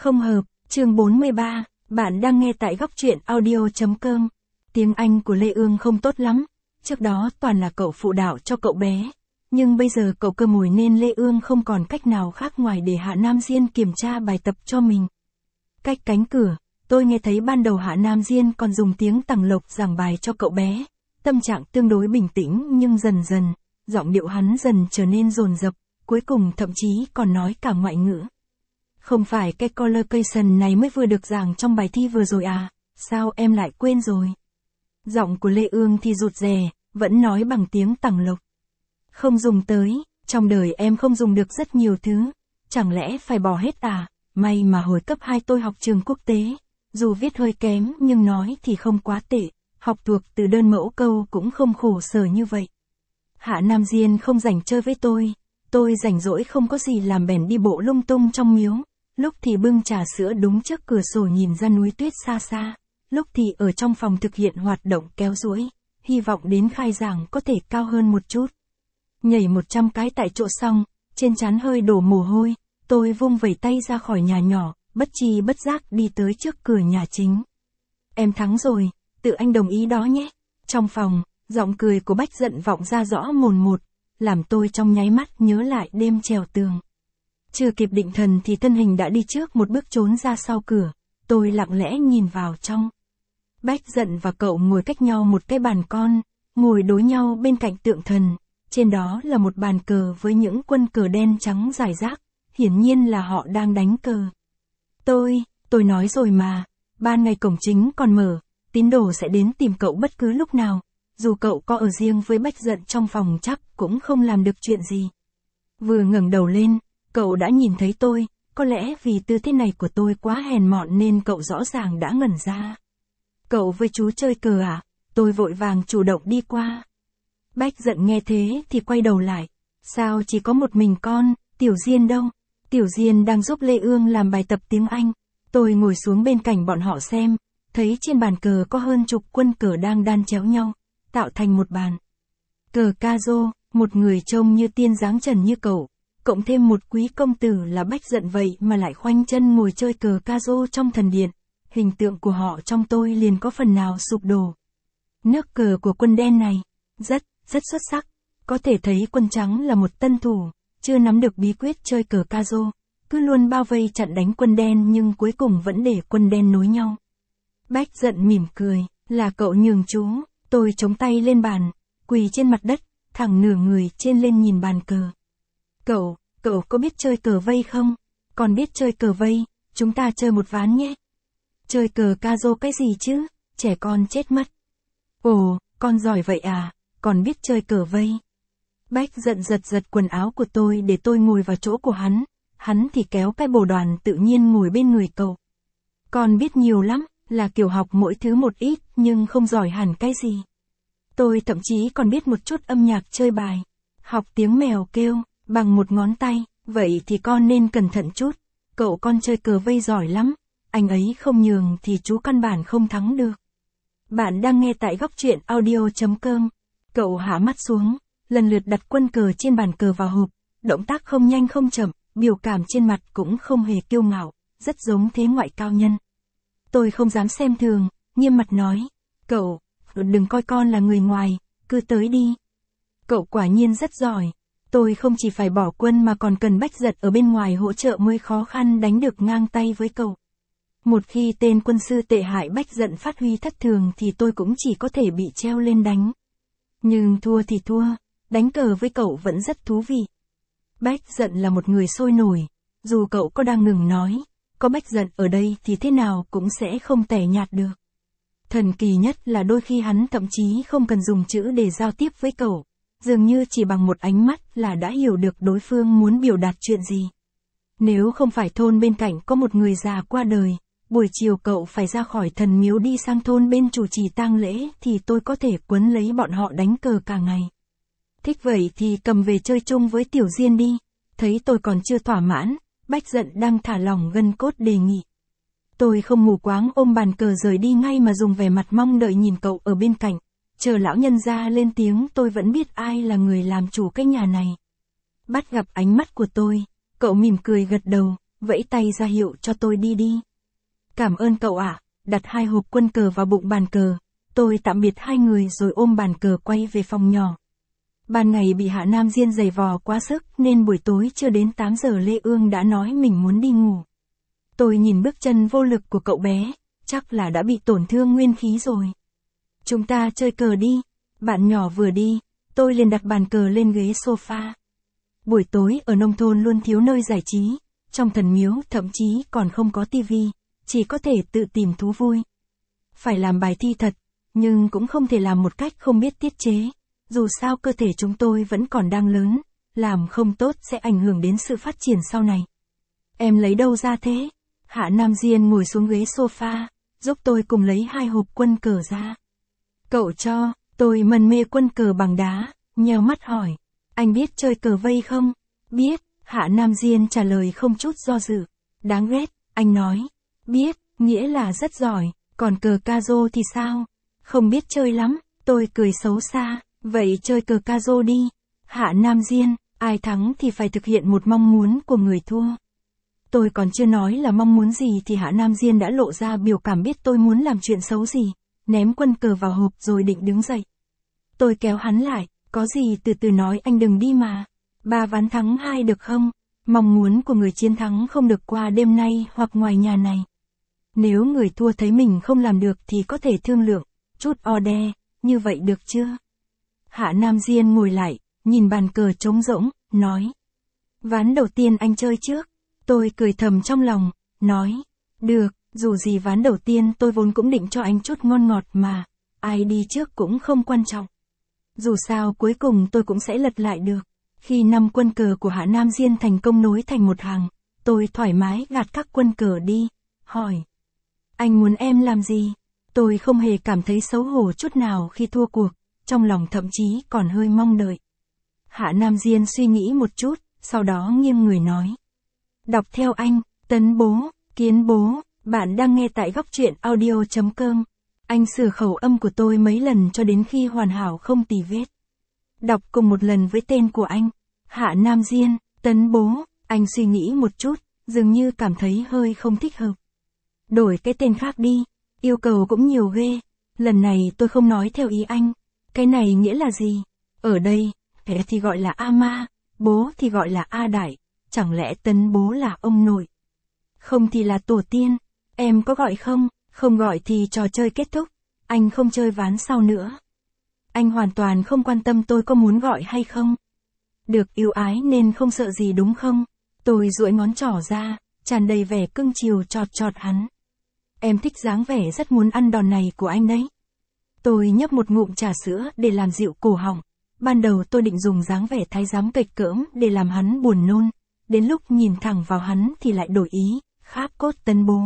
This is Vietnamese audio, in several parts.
Không hợp, chương 43, bạn đang nghe tại góc truyện audio.com. Tiếng Anh của Lê Ương không tốt lắm, trước đó toàn là cậu phụ đạo cho cậu bé. Nhưng bây giờ cậu cơ mồi nên Lê Ương không còn cách nào khác ngoài để Hạ Nam Diên kiểm tra bài tập cho mình. Cách cánh cửa, tôi nghe thấy ban đầu Hạ Nam Diên còn dùng tiếng Tằng Lộc giảng bài cho cậu bé. Tâm trạng tương đối bình tĩnh nhưng dần dần, giọng điệu hắn dần trở nên dồn dập, cuối cùng thậm chí còn nói cả ngoại ngữ. Không phải cái collocation này mới vừa được giảng trong bài thi vừa rồi à, sao em lại quên rồi? Giọng của Lê Ương thì rụt rè, vẫn nói bằng tiếng Tằng Lộc. Không dùng tới, trong đời em không dùng được rất nhiều thứ, chẳng lẽ phải bỏ hết à? May mà hồi cấp 2 tôi học trường quốc tế, dù viết hơi kém nhưng nói thì không quá tệ, học thuộc từ đơn mẫu câu cũng không khổ sở như vậy. Hạ Nam Diên không rảnh chơi với tôi rảnh rỗi không có gì làm bèn đi bộ lung tung trong miếu, lúc thì bưng trà sữa đúng trước cửa sổ nhìn ra núi tuyết xa xa, lúc thì ở trong phòng thực hiện hoạt động kéo duỗi, hy vọng đến khai giảng có thể cao hơn một chút. Nhảy 100 cái tại chỗ xong, trên trán hơi đổ mồ hôi, tôi vung vẩy tay ra khỏi nhà nhỏ, bất tri bất giác đi tới trước cửa nhà chính. Em thắng rồi, tự anh đồng ý đó nhé. Trong phòng, giọng cười của Bách Dận vọng ra rõ mồn một, làm tôi trong nháy mắt nhớ lại đêm trèo tường. Chưa kịp định thần thì thân hình đã đi trước một bước trốn ra sau cửa, tôi lặng lẽ nhìn vào trong. Bách Dận và cậu ngồi cách nhau một cái bàn con, ngồi đối nhau bên cạnh tượng thần, trên đó là một bàn cờ với những quân cờ đen trắng rải rác, hiển nhiên là họ đang đánh cờ. Tôi nói rồi mà, ban ngày cổng chính còn mở, tín đồ sẽ đến tìm cậu bất cứ lúc nào, dù cậu có ở riêng với Bách Dận trong phòng chắc cũng không làm được chuyện gì. Vừa ngẩng đầu lên, cậu đã nhìn thấy tôi, có lẽ vì tư thế này của tôi quá hèn mọn nên cậu rõ ràng đã ngẩn ra. Cậu với chú chơi cờ à? Tôi vội vàng chủ động đi qua. Bách Dận nghe thế thì quay đầu lại. Sao chỉ có một mình con, Tiểu Diên đâu? Tiểu Diên đang giúp Lê Ương làm bài tập tiếng Anh. Tôi ngồi xuống bên cạnh bọn họ xem, thấy trên bàn cờ có hơn chục quân cờ đang đan chéo nhau, tạo thành một bàn. Cờ ca rô, một người trông như tiên dáng trần như cậu, cộng thêm một quý công tử là Bách Dận vậy mà lại khoanh chân ngồi chơi cờ ca rô trong thần điện. Hình tượng của họ trong tôi liền có phần nào sụp đổ. Nước cờ của quân đen này, rất xuất sắc. Có thể thấy quân trắng là một tân thủ, chưa nắm được bí quyết chơi cờ ca rô, cứ luôn bao vây chặn đánh quân đen nhưng cuối cùng vẫn để quân đen nối nhau. Bách Dận mỉm cười, là cậu nhường chú. Tôi chống tay lên bàn, quỳ trên mặt đất, thẳng nửa người trên lên nhìn bàn cờ. Cậu có biết chơi cờ vây không? Còn biết chơi cờ vây, chúng ta chơi một ván nhé. Chơi cờ ca rô cái gì chứ, trẻ con chết mất. Ồ, con giỏi vậy à, còn biết chơi cờ vây. Bách Dận giật quần áo của tôi để tôi ngồi vào chỗ của hắn thì kéo cái bồ đoàn tự nhiên ngồi bên người cậu. Con biết nhiều lắm, là kiểu học mỗi thứ một ít nhưng không giỏi hẳn cái gì. Tôi thậm chí còn biết một chút âm nhạc chơi bài, học tiếng mèo kêu, bằng một ngón tay, vậy thì con nên cẩn thận chút, cậu con chơi cờ vây giỏi lắm, anh ấy không nhường thì chú căn bản không thắng được. Bạn đang nghe tại góc truyện audio.com, cậu hạ mắt xuống, lần lượt đặt quân cờ trên bàn cờ vào hộp, động tác không nhanh không chậm, biểu cảm trên mặt cũng không hề kiêu ngạo, rất giống thế ngoại cao nhân. Tôi không dám xem thường, nghiêm mặt nói, cậu, đừng coi con là người ngoài, cứ tới đi. Cậu quả nhiên rất giỏi, tôi không chỉ phải bỏ quân mà còn cần Bách Dận ở bên ngoài hỗ trợ mới khó khăn đánh được ngang tay với cậu. Một khi tên quân sư tệ hại Bách Dận phát huy thất thường thì tôi cũng chỉ có thể bị treo lên đánh. Nhưng thua thì thua, đánh cờ với cậu vẫn rất thú vị. Bách Dận là một người sôi nổi, dù cậu có đang ngừng nói, có Bách Dận ở đây thì thế nào cũng sẽ không tẻ nhạt được. Thần kỳ nhất là đôi khi hắn thậm chí không cần dùng chữ để giao tiếp với cậu, dường như chỉ bằng một ánh mắt là đã hiểu được đối phương muốn biểu đạt chuyện gì. Nếu không phải thôn bên cạnh có một người già qua đời, buổi chiều cậu phải ra khỏi thần miếu đi sang thôn bên chủ trì tang lễ thì tôi có thể quấn lấy bọn họ đánh cờ cả ngày. Thích vậy thì cầm về chơi chung với Tiểu Diên đi. Thấy tôi còn chưa thỏa mãn, Bách Dận đang thả lỏng gân cốt đề nghị. Tôi không mù quáng ôm bàn cờ rời đi ngay mà dùng vẻ mặt mong đợi nhìn cậu ở bên cạnh. Chờ lão nhân gia lên tiếng tôi vẫn biết ai là người làm chủ cái nhà này. Bắt gặp ánh mắt của tôi, cậu mỉm cười gật đầu, vẫy tay ra hiệu cho tôi đi đi. Cảm ơn cậu ạ, đặt 2 hộp quân cờ vào bụng bàn cờ, tôi tạm biệt hai người rồi ôm bàn cờ quay về phòng nhỏ. Ban ngày bị Hạ Nam Diên giày vò quá sức nên buổi tối chưa đến 8 giờ Lê Ương đã nói mình muốn đi ngủ. Tôi nhìn bước chân vô lực của cậu bé, chắc là đã bị tổn thương nguyên khí rồi. Chúng ta chơi cờ đi, bạn nhỏ vừa đi, tôi liền đặt bàn cờ lên ghế sofa. Buổi tối ở nông thôn luôn thiếu nơi giải trí, trong thần miếu thậm chí còn không có tivi, chỉ có thể tự tìm thú vui. Phải làm bài thi thật, nhưng cũng không thể làm một cách không biết tiết chế, dù sao cơ thể chúng tôi vẫn còn đang lớn, làm không tốt sẽ ảnh hưởng đến sự phát triển sau này. Em lấy đâu ra thế? Hạ Nam Diên ngồi xuống ghế sofa, giúp tôi cùng lấy 2 hộp quân cờ ra. Cậu cho, tôi mân mê quân cờ bằng đá, nheo mắt hỏi. Anh biết chơi cờ vây không? Biết, Hạ Nam Diên trả lời không chút do dự. Đáng ghét, anh nói. Biết, nghĩa là rất giỏi, còn cờ ca-rô thì sao? Không biết chơi lắm, tôi cười xấu xa. Vậy chơi cờ ca-rô đi. Hạ Nam Diên, ai thắng thì phải thực hiện một mong muốn của người thua. Tôi còn chưa nói là mong muốn gì thì Hạ Nam Diên đã lộ ra biểu cảm biết tôi muốn làm chuyện xấu gì, ném quân cờ vào hộp rồi định đứng dậy. Tôi kéo hắn lại, có gì từ từ nói, anh đừng đi mà. 3 ván thắng 2 được không? Mong muốn của người chiến thắng không được qua đêm nay hoặc ngoài nhà này. Nếu người thua thấy mình không làm được thì có thể thương lượng, chút order, như vậy được chưa? Hạ Nam Diên ngồi lại, nhìn bàn cờ trống rỗng, nói. Ván đầu tiên anh chơi trước. Tôi cười thầm trong lòng, nói. Được, dù gì ván đầu tiên tôi vốn cũng định cho anh chút ngon ngọt mà, ai đi trước cũng không quan trọng. Dù sao cuối cùng tôi cũng sẽ lật lại được. Khi 5 quân cờ của Hạ Nam Diên thành công nối thành một hàng, tôi thoải mái gạt các quân cờ đi, hỏi. Anh muốn em làm gì? Tôi không hề cảm thấy xấu hổ chút nào khi thua cuộc, trong lòng thậm chí còn hơi mong đợi. Hạ Nam Diên suy nghĩ một chút, sau đó nghiêng người nói. Đọc theo anh, Tấn bố, Kiến bố, bạn đang nghe tại góc truyện audio.com. Anh sửa khẩu âm của tôi mấy lần cho đến khi hoàn hảo không tì vết. Đọc cùng một lần với tên của anh. Hạ Nam Diên, Tấn bố, anh suy nghĩ một chút, dường như cảm thấy hơi không thích hợp. Đổi cái tên khác đi, yêu cầu cũng nhiều ghê. Lần này tôi không nói theo ý anh. Cái này nghĩa là gì? Ở đây, kẻ thì gọi là A Ma, bố thì gọi là A Đại. Chẳng lẽ Tấn bố là ông nội? Không thì là tổ tiên. Em có gọi không? Không gọi thì trò chơi kết thúc. Anh không chơi ván sau nữa. Anh hoàn toàn không quan tâm tôi có muốn gọi hay không. Được yêu ái nên không sợ gì đúng không? Tôi duỗi ngón trỏ ra, tràn đầy vẻ cưng chiều chọt chọt hắn. Em thích dáng vẻ rất muốn ăn đòn này của anh đấy. Tôi nhấp một ngụm trà sữa để làm dịu cổ họng. Ban đầu tôi định dùng dáng vẻ thái giám kịch cỡm để làm hắn buồn nôn. Đến lúc nhìn thẳng vào hắn thì lại đổi ý, kháp cốt Tấn bố.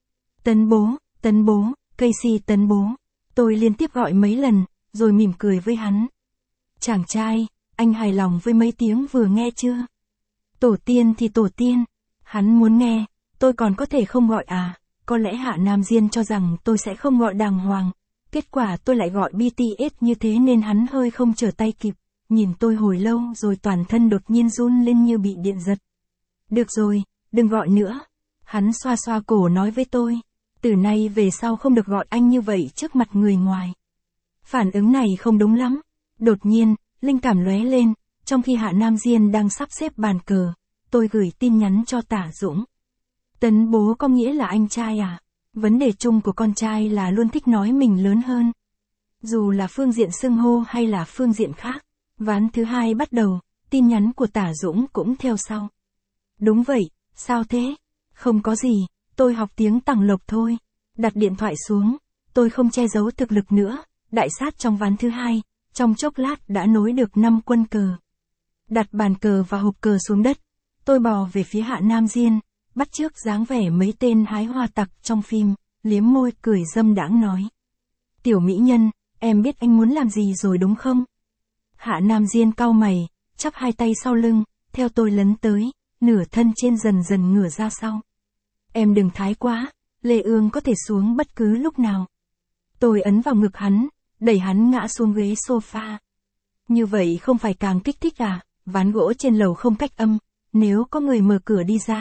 Tấn bố, Casey Tấn bố. Tôi liên tiếp gọi mấy lần, rồi mỉm cười với hắn. Chàng trai, anh hài lòng với mấy tiếng vừa nghe chưa? Tổ tiên thì tổ tiên. Hắn muốn nghe, tôi còn có thể không gọi à? Có lẽ Hạ Nam Diên cho rằng tôi sẽ không gọi đàng hoàng. Kết quả tôi lại gọi BTS như thế nên hắn hơi không trở tay kịp. Nhìn tôi hồi lâu rồi toàn thân đột nhiên run lên như bị điện giật. Được rồi, đừng gọi nữa. Hắn xoa xoa cổ nói với tôi. Từ nay về sau không được gọi anh như vậy trước mặt người ngoài. Phản ứng này không đúng lắm. Đột nhiên, linh cảm lóe lên, trong khi Hạ Nam Diên đang sắp xếp bàn cờ, tôi gửi tin nhắn cho Tả Dũng. Tấn bố có nghĩa là anh trai à? Vấn đề chung của con trai là luôn thích nói mình lớn hơn. Dù là phương diện xưng hô hay là phương diện khác. Ván thứ 2 bắt đầu, tin nhắn của Tả Dũng cũng theo sau. Đúng vậy, sao thế? Không có gì, tôi học tiếng Tằng Lộc thôi. Đặt điện thoại xuống, tôi không che giấu thực lực nữa, đại sát trong ván thứ 2, trong chốc lát đã nối được 5 quân cờ. Đặt bàn cờ và hộp cờ xuống đất, tôi bò về phía Hạ Nam Diên, bắt chước dáng vẻ mấy tên hái hoa tặc trong phim, liếm môi cười dâm đãng nói. Tiểu mỹ nhân, em biết anh muốn làm gì rồi đúng không? Hạ Nam Diên cau mày, chắp hai tay sau lưng, theo tôi lấn tới, nửa thân trên dần dần ngửa ra sau. Em đừng thái quá, Lê Ương có thể xuống bất cứ lúc nào. Tôi ấn vào ngực hắn, đẩy hắn ngã xuống ghế sofa. Như vậy không phải càng kích thích à? Ván gỗ trên lầu không cách âm, nếu có người mở cửa đi ra,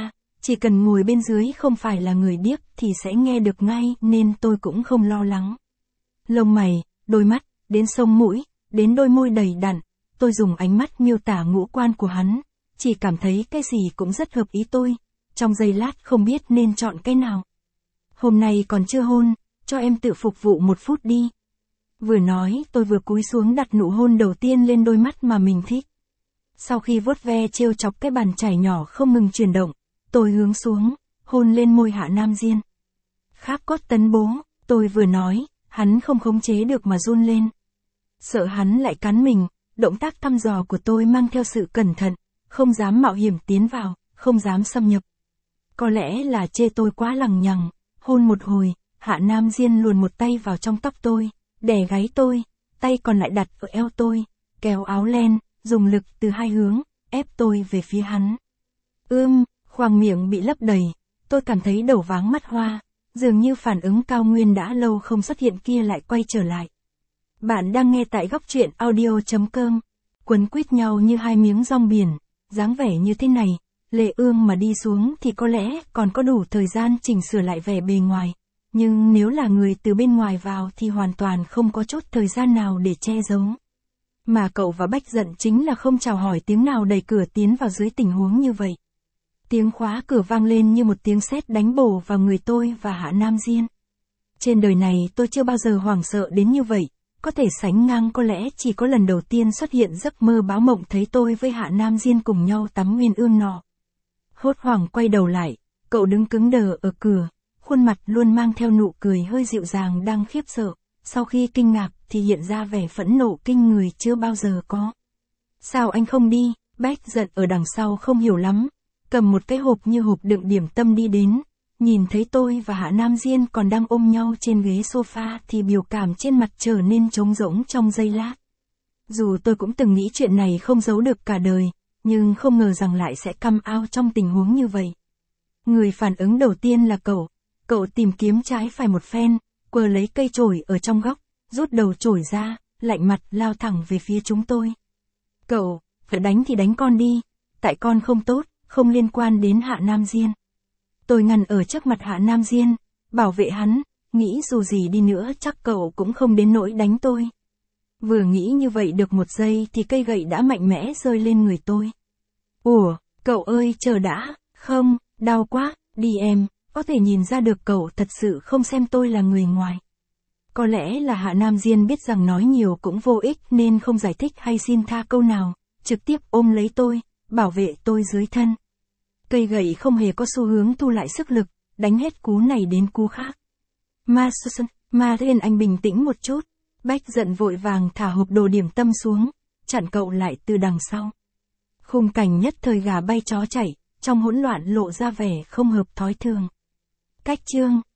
Chỉ cần ngồi bên dưới không phải là người điếc thì sẽ nghe được ngay nên tôi cũng không lo lắng. Lông mày, đôi mắt, đến sống mũi, đến đôi môi đầy đặn, tôi dùng ánh mắt miêu tả ngũ quan của hắn, chỉ cảm thấy cái gì cũng rất hợp ý tôi, trong giây lát không biết nên chọn cái nào. Hôm nay còn chưa hôn, cho em tự phục vụ 1 phút đi. Vừa nói tôi vừa cúi xuống đặt nụ hôn đầu tiên lên đôi mắt mà mình thích. Sau khi vuốt ve trêu chọc cái bàn chải nhỏ không ngừng chuyển động, tôi hướng xuống, hôn lên môi Hạ Nam Diên. Kháp cốt tấn bố, tôi vừa nói, hắn không khống chế được mà run lên. Sợ hắn lại cắn mình, động tác thăm dò của tôi mang theo sự cẩn thận, không dám mạo hiểm tiến vào, không dám xâm nhập. Có lẽ là chê tôi quá lằng nhằng, hôn một hồi, Hạ Nam Diên luồn một tay vào trong tóc tôi, đè gáy tôi, tay còn lại đặt ở eo tôi, kéo áo len, dùng lực từ hai hướng, ép tôi về phía hắn. Khoang miệng bị lấp đầy, tôi cảm thấy đầu váng mắt hoa, dường như phản ứng cao nguyên đã lâu không xuất hiện kia lại quay trở lại. Bạn đang nghe tại góc truyện audio.com, quấn quýt nhau như hai miếng rong biển, dáng vẻ như thế này, Lệ Ương mà đi xuống thì có lẽ còn có đủ thời gian chỉnh sửa lại vẻ bề ngoài, nhưng nếu là người từ bên ngoài vào thì hoàn toàn không có chút thời gian nào để che giấu. Mà cậu và Bách Giận chính là không chào hỏi tiếng nào đẩy cửa tiến vào dưới tình huống như vậy. Tiếng khóa cửa vang lên như một tiếng sét đánh bổ vào người tôi và Hạ Nam Diên. Trên đời này tôi chưa bao giờ hoảng sợ đến như vậy, có thể sánh ngang có lẽ chỉ có lần đầu tiên xuất hiện giấc mơ báo mộng thấy tôi với Hạ Nam Diên cùng nhau tắm nguyên ương nọ. Hốt hoảng quay đầu lại, cậu đứng cứng đờ ở cửa, khuôn mặt luôn mang theo nụ cười hơi dịu dàng đang khiếp sợ, sau khi kinh ngạc thì hiện ra vẻ phẫn nộ kinh người chưa bao giờ có. Sao anh không đi? Bách Giận ở đằng sau không hiểu lắm, cầm một cái hộp như hộp đựng điểm tâm đi đến, nhìn thấy tôi và Hạ Nam Diên còn đang ôm nhau trên ghế sofa thì biểu cảm trên mặt trở nên trống rỗng trong giây lát. Dù tôi cũng từng nghĩ chuyện này không giấu được cả đời, nhưng không ngờ rằng lại sẽ come out trong tình huống như vậy. Người phản ứng đầu tiên là cậu tìm kiếm trái phải một phen, quờ lấy cây chổi ở trong góc, rút đầu chổi ra, lạnh mặt lao thẳng về phía chúng tôi. Cậu, phải đánh thì đánh con đi, tại con không tốt, không liên quan đến Hạ Nam Diên. Tôi ngăn ở trước mặt Hạ Nam Diên, bảo vệ hắn, nghĩ dù gì đi nữa chắc cậu cũng không đến nỗi đánh tôi. Vừa nghĩ như vậy được một giây thì cây gậy đã mạnh mẽ rơi lên người tôi. Ủa, cậu ơi chờ đã, không, đau quá, đi em, có thể nhìn ra được cậu thật sự không xem tôi là người ngoài. Có lẽ là Hạ Nam Diên biết rằng nói nhiều cũng vô ích nên không giải thích hay xin tha câu nào, trực tiếp ôm lấy tôi, bảo vệ tôi dưới thân. Cây gậy không hề có xu hướng thu lại sức lực, đánh hết cú này đến cú khác. Ma Thiên anh bình tĩnh một chút. Bách Giận vội vàng thả hộp đồ điểm tâm xuống, chặn cậu lại từ đằng sau. Khung cảnh nhất thời gà bay chó chạy, trong hỗn loạn lộ ra vẻ không hợp thói thường. Cách chương